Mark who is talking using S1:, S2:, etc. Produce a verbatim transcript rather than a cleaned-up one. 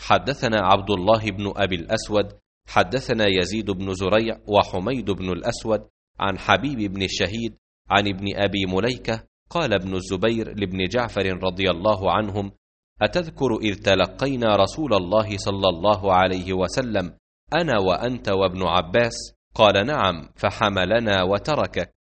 S1: حدثنا عبد الله بن أبي الأسود حدثنا يزيد بن زريع وحميد بن الأسود عن حبيب بن الشهيد عن ابن أبي مليكة قال ابن الزبير لابن جعفر رضي الله عنهم: أتذكر إذ تلقينا رسول الله صلى الله عليه وسلم أنا وأنت وابن عباس؟ قال: نعم، فحملنا وتركك.